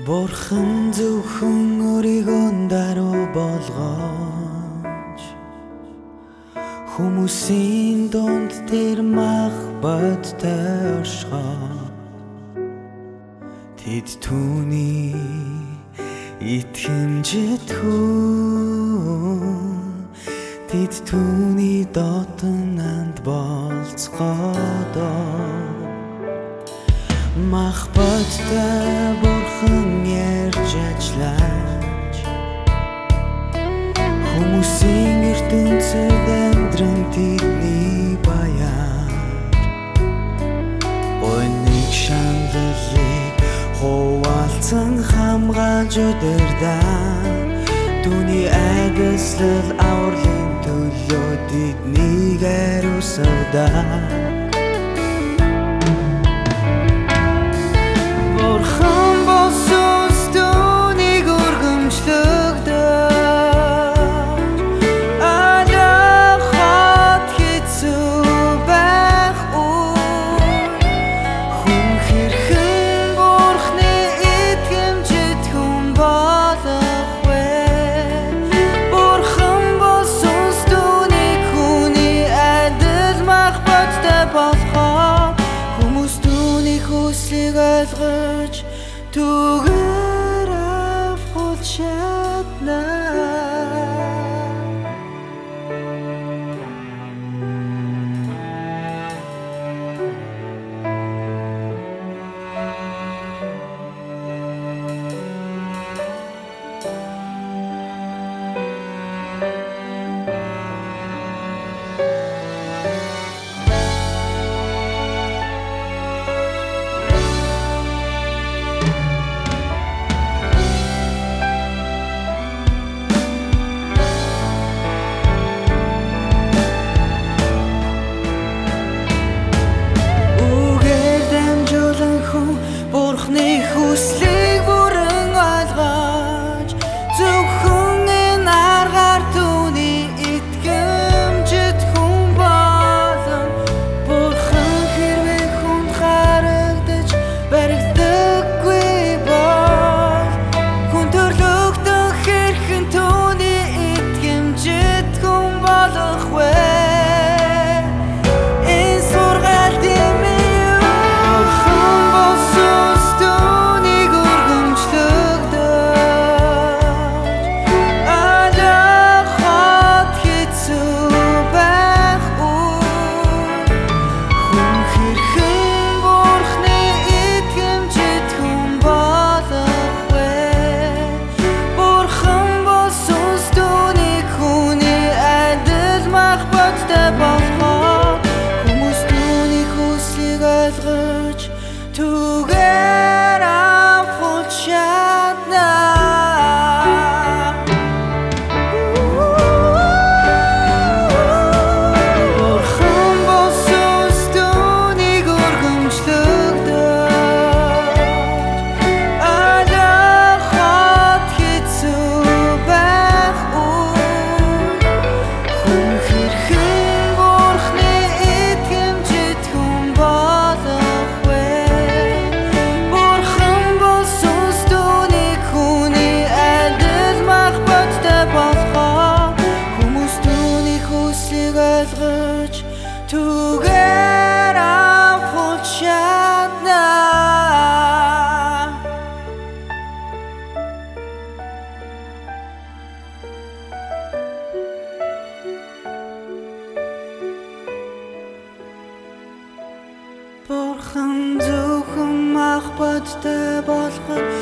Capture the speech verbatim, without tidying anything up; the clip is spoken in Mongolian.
Бурхан зөвхөн өөрийгөө даруй болгож хүмүүсийн дунд тэр мах бодтой оршихоо тэд түүний итгэмжит хүн тэд түүний дотнанд болцгоодоо мах бодтой бурхан ярьж ажиллаж хүмүүсийн ертөнцид амьдран тэдний баяр ойныг шаналлыг хуваалцан хамгаалж удирдаа түүний айдаслал авралын төлөө тэднийг ариусгадаа ойлгож түгээр авахулж чаднаа хүслийг бүрэн ойлгож зөвхөн энэ аргаар түүний итгэмжит хүн болон бурхан хэрвээ хүн харагдаж баригддаггүй бол хүн төрлөختөн хэрхэн түүний итгэмжит хүн болох вэ түгээр авахулж чаднаа бурхан болсон түүнийг өргөмжлөгдөж алахад хэцүү байх үе хүн хэрхэн бурхны итгэмжит хүн болох ойлгож түгээр авахулж чаднаа бурхан зөвхөн мах бодтой болгох